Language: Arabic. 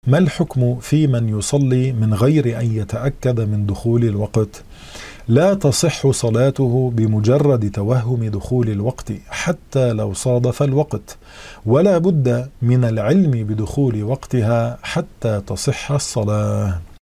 ما الحكم في من يصلي من غير أن يتأكد من دخول الوقت؟ لا تصح صلاته بمجرد توهم دخول الوقت حتى لو صادف الوقت، ولا بد من العلم بدخول وقتها حتى تصح الصلاة.